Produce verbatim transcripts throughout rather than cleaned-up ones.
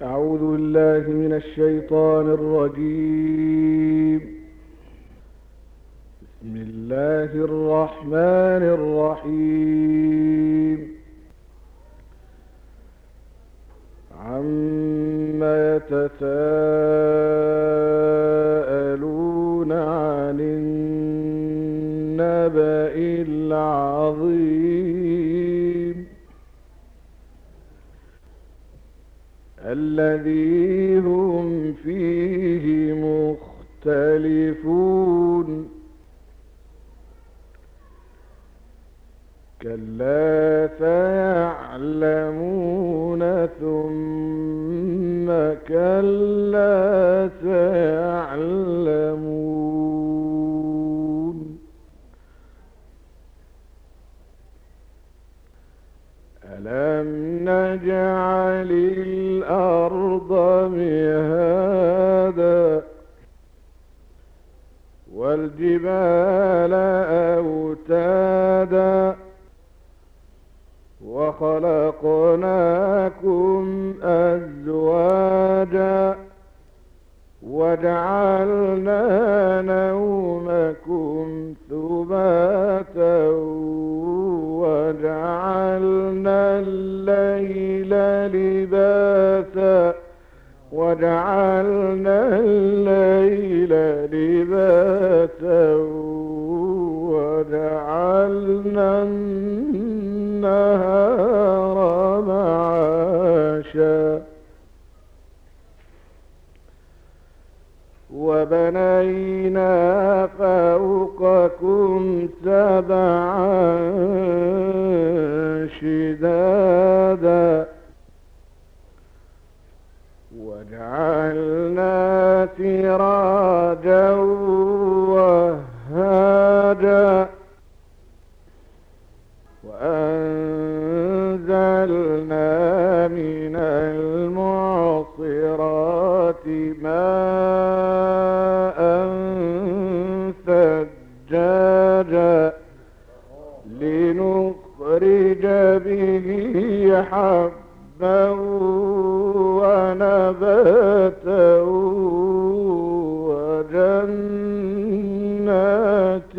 أعوذ بالله من الشيطان الرجيم. بسم الله الرحمن الرحيم. عما يتساءلون عن النبأ العظيم الذي هم فيه مختلفون. كلا سيعلمون ثم كلا سيعلمون. ألم نجعل الأرض مهادا والجبال أوتادا وخلقناكم أزواجا وجعلنا نومكم سباتا وجعلنا الليل لباسا وجعلنا الليل لباسا وجعلنا النهار معاشا وبنينا فوقكم سبعا شدادا وجعلنا سراجا وهاجا وأنزلنا من المعصرات ماء ثجاجا لنخرج به حبا ونباتا وجنات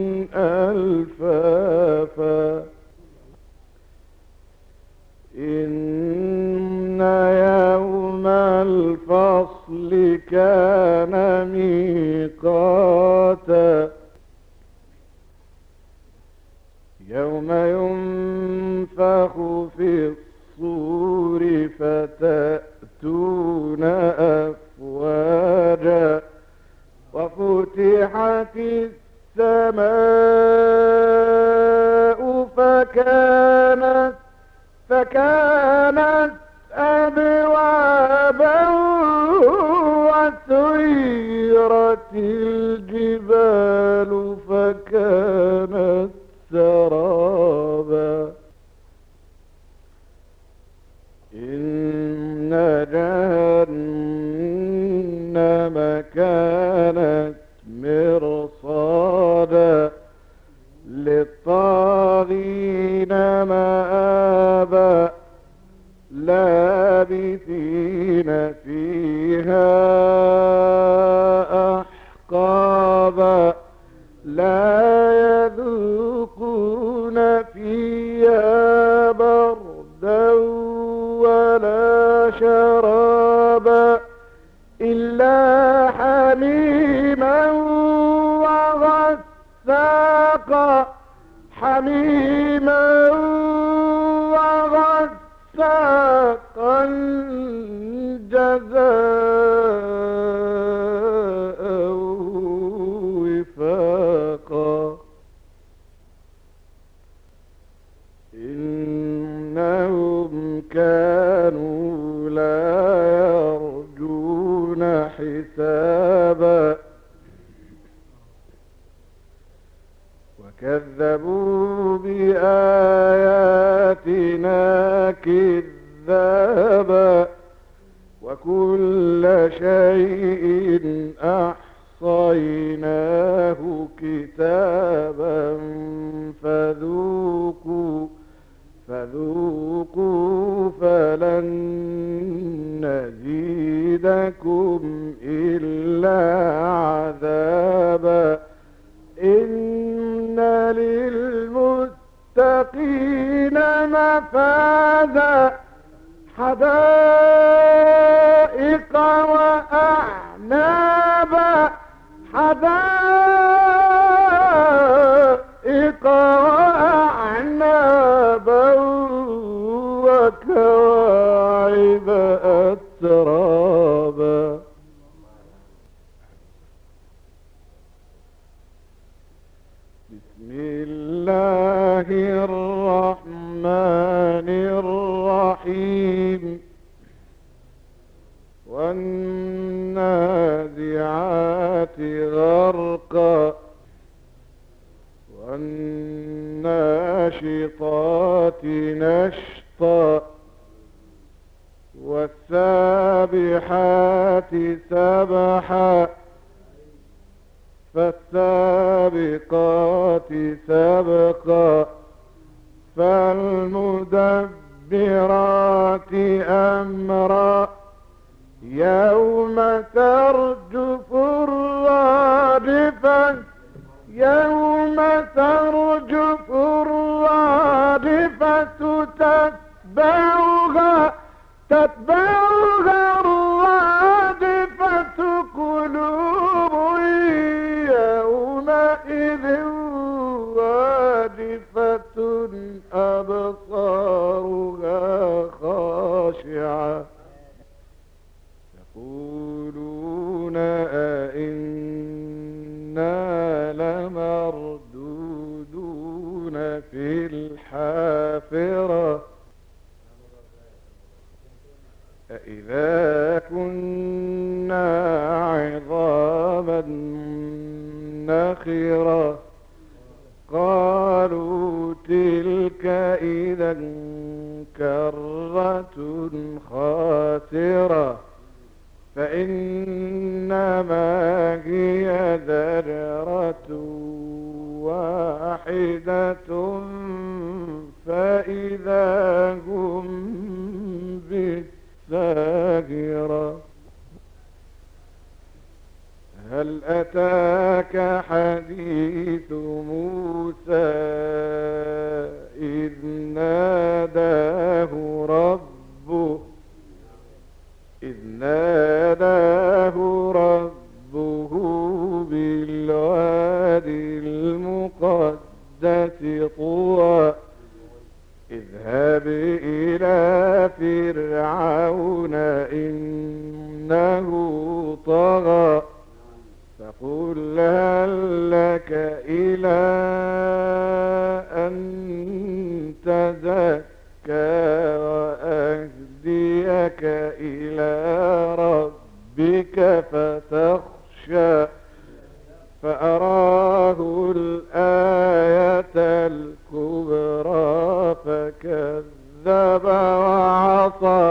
ألفافا. إن يوم الفصل كان ميقاتا يوم ينفخ في الصور فتأتون أفواجا وفتحت السماء فكانت فكانت أبوابا وسيرت الجبال فكانت سرابا. إن جهنم كانت مرصادا للطاغين مآبا لابثين فيها أحقابا لا يذوقون فيها بردا ولا شرابا إلا حميما وغساقا حميما وغساقا جزاء وفاقا. إنهم كانوا لا يرجون حسابا وكذبوا بآياتنا كذابا وكل شيء أحصيناه كتابا فذوقوا فذوقوا فذوقوا فلن نزيدكم إلا عذابا إن للمتقين مفازا حدائق وأعنابا حدائق وأعنابا وكواعب أترابا. بسم الله الرحمن الرحيم والنازعات غرقا والناشطات نشطا والسابحات سبحا فالسابقات سبقا فالمدبرات أمرا يوم ترجف الرادفة يوم ترجف الرادفة تتبعها تتبعها الرادفة قلوب يومئذ واجفة أبصارها خاشعة يقولون أئنا لمردودون في الحافرة أإذا كنا عظاما نخرة قالوا تلك إذا كرة خاسرة فإنما هي ذرة واحدة فإذا هم بالساهرة. هل أتاك حديث موسى إذ ناداه ربه إذ ناداه ربه بالوادي المقدس طوى اذهب إلى فرعون إنه طغى فقل هل لك إلى أن تزكى وأهديك إلى ربك فتخشى فأراه الآية الكبرى فكذب وعصى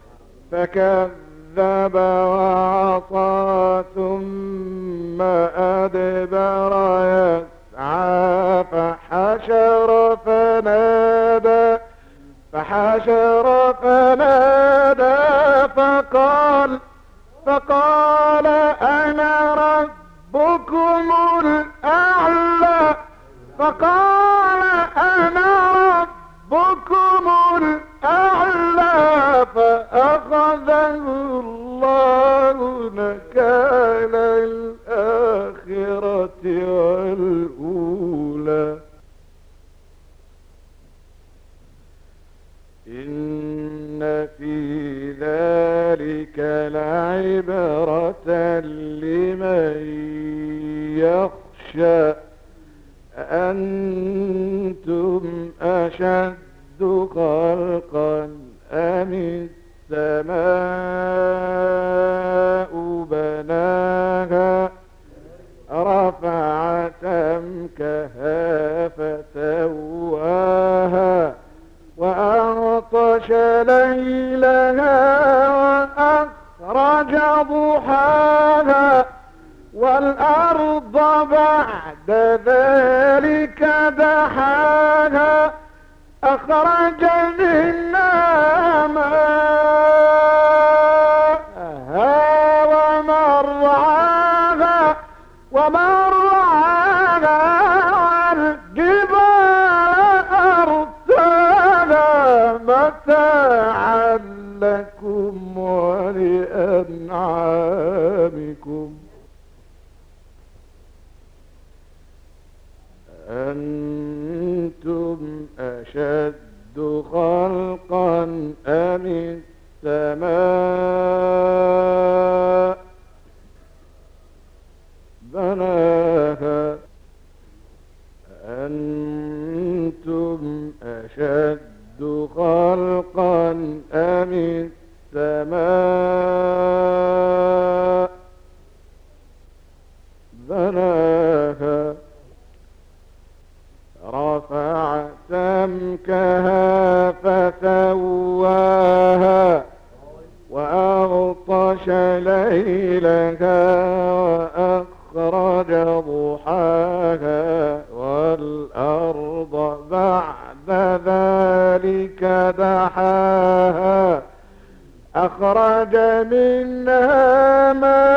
فكذب وعصى ثم أدبر يسعى فحشر فنادى فحشر فنادى فقال فقال أنا ربكم الأعلى فقال أنا ربكم الأعلى فأخذه الله نكال الآخرة والأولى. إن في ذلك لعبرة لمن يخشى أأنتم أشد خلقا أم السماء بناها رفع سمكها فسواها وأغطش ليلها وأخرج ضحاها والأرض بعد ذلك دحاها أخرج منها ماءها ومرعاها ومرعاها والجبال أرساها متاعا لكم ولأنعامكم أنتم أشد خلقا أم السماء بناها أنتم أشد خلقا أم السماء بناها رفع سمكها فسواها وأغطش ليلها وأخرج ضحاها والأرض بعد ذلك دحاها أخرج منها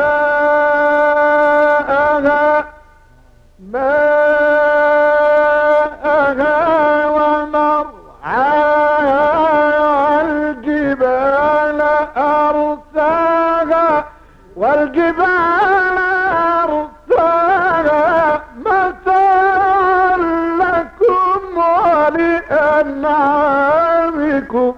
ماءها ماءها ومرعاها والجبال أرساها والجبال أرساها متاعا لكم ولأنعامكم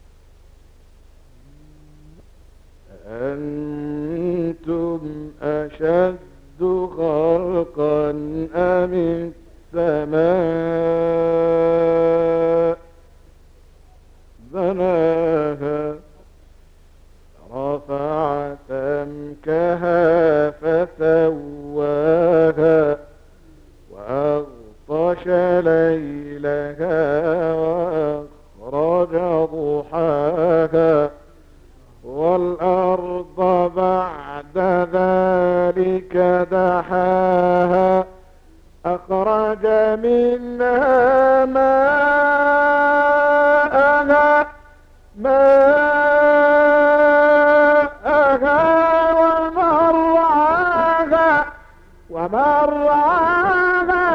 أنتم أشد خلقا أم السماء بناها رفع سمكها فسواها وأغطش ليلها وأخرج ضحاها والأرض بعد ذلك دحاها أخرج منها ماءها ماءها ومرعاها ومرعاها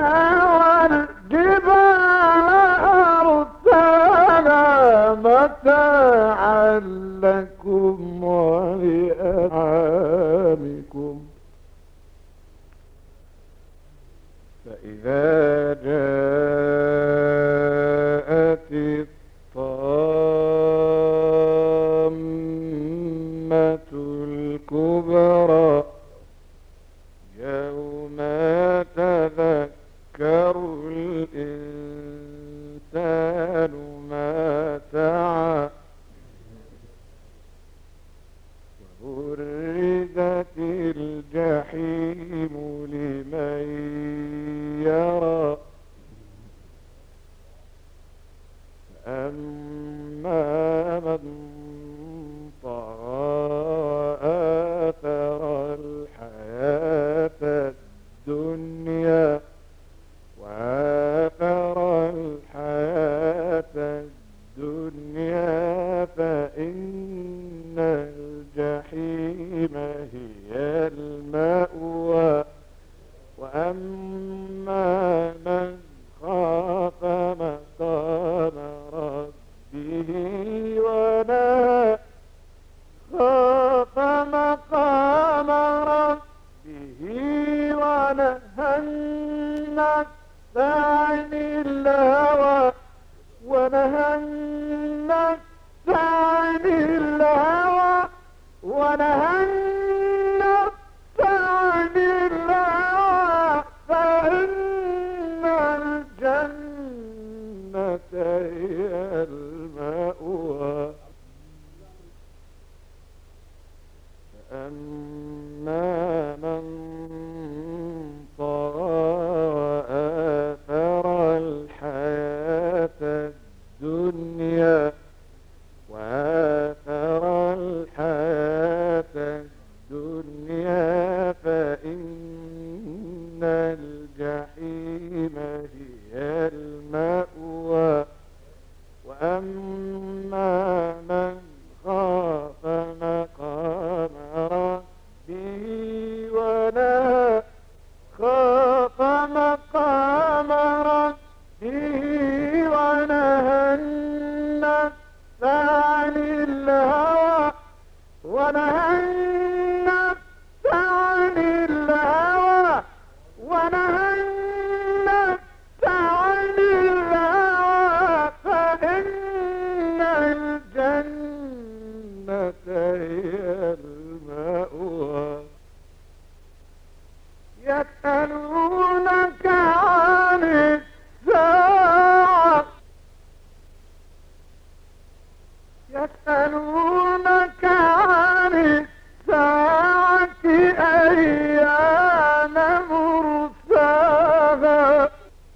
والجبال أرساها متاعا لكم ولأنعامكم فإذا جاءت الطامة الكبرى يوم تذكر الإنسان ما سعى وبرزت الجحيم لمن يرى فأما من طغى وآثر الحياة الدنيا وآثر الحياة الدنيا فإن الجحيم هي المأوى وأما من خاف مقام ربه ونهى خاف مقام ربه ونهى النفس عن الهوى ونهى النفس عن الهوى ونهى النفس عن الهوى فإن الجنة هي المأوى فأما من طغى وآثر الحياة الدنيا وآثر الحياة الدنيا فإن الجحيم هي المأوى ونهى النفس عن الهوى ونهى النفس عن الهوى فإن الجنة هي المأوى يسألونك عن الساعة يسألونك عن الساعة أيان مرساها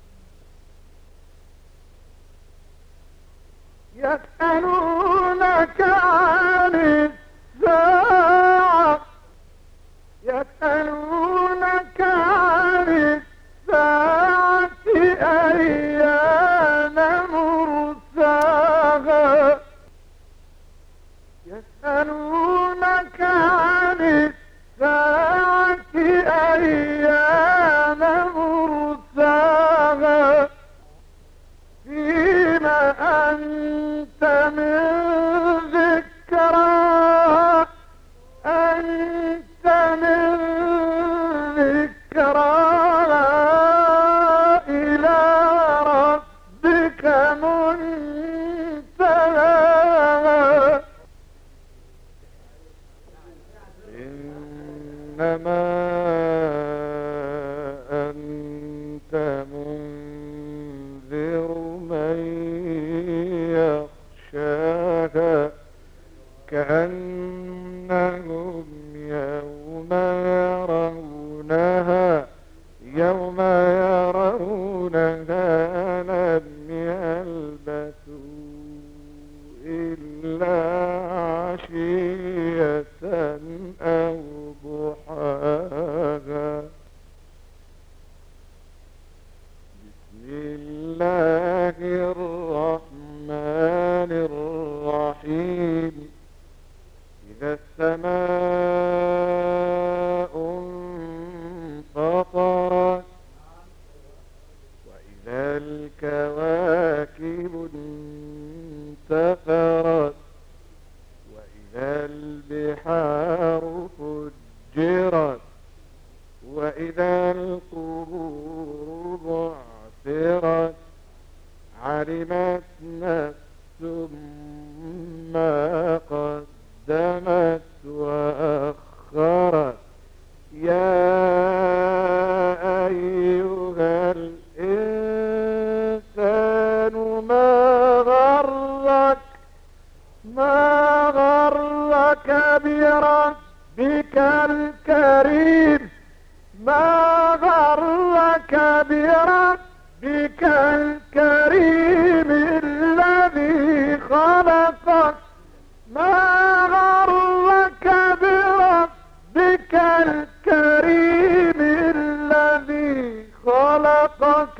يسألونك عن الساعة يسألونك عن الساعة أيان مرساها يسألونك عن الساعة أيان مرساها فيما أنت من ذكرى أنت من ذكرى إلى ربك منتهى إنما أنت منذر من يخشاها كأنهم يوم يرونها يوم يرونها لم يلبثوا إلا عشية أو ضحاها بسم الله الرحمن الرحيم إذا السماء انفطرت وإذا الكواكب انتثرت وإذا البحار فجرت وإذا القبور بعثرت علمت نفس ما قدمت وأخرت يا أيها الإنسان ما غرك ما غرك بربك الكريم ما غرك بربك الكريم الذي خلقك ما غرك بربك الكريم الذي خلقك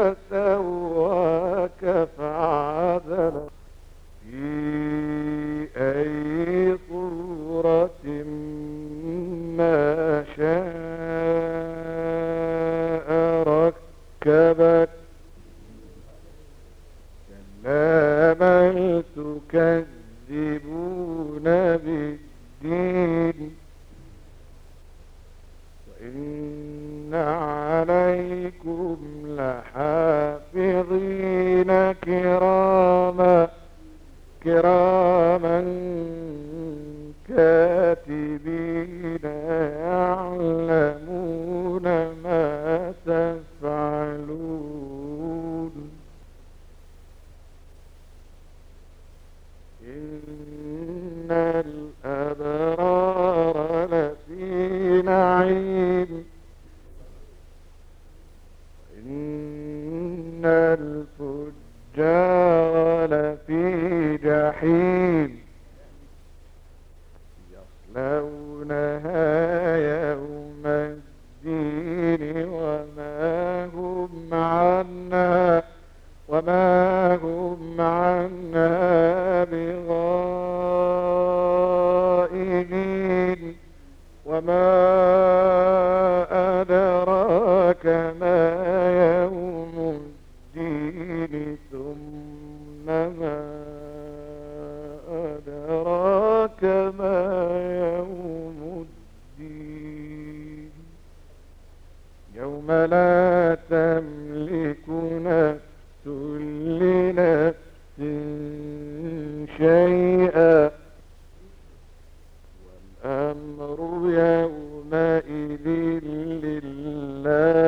فسواك فعدلك في أي صورة ما شاء ركبك كلا بل تكذبون بالدين وإن عليكم لحافظين كراما كراما كاتبين يعلمون ما تفعلون إن الأبرار لفي نعيم إن الفجار لفي جحيم يصلونها يوم الدين وما هم عنها وما هم عنها بغائبين وما أدراك ما يوم الدين ثم ما أدراك أدراك ما يوم الدين يوم لا تملك نفس لنفس شيئا والأمر يومئذ لله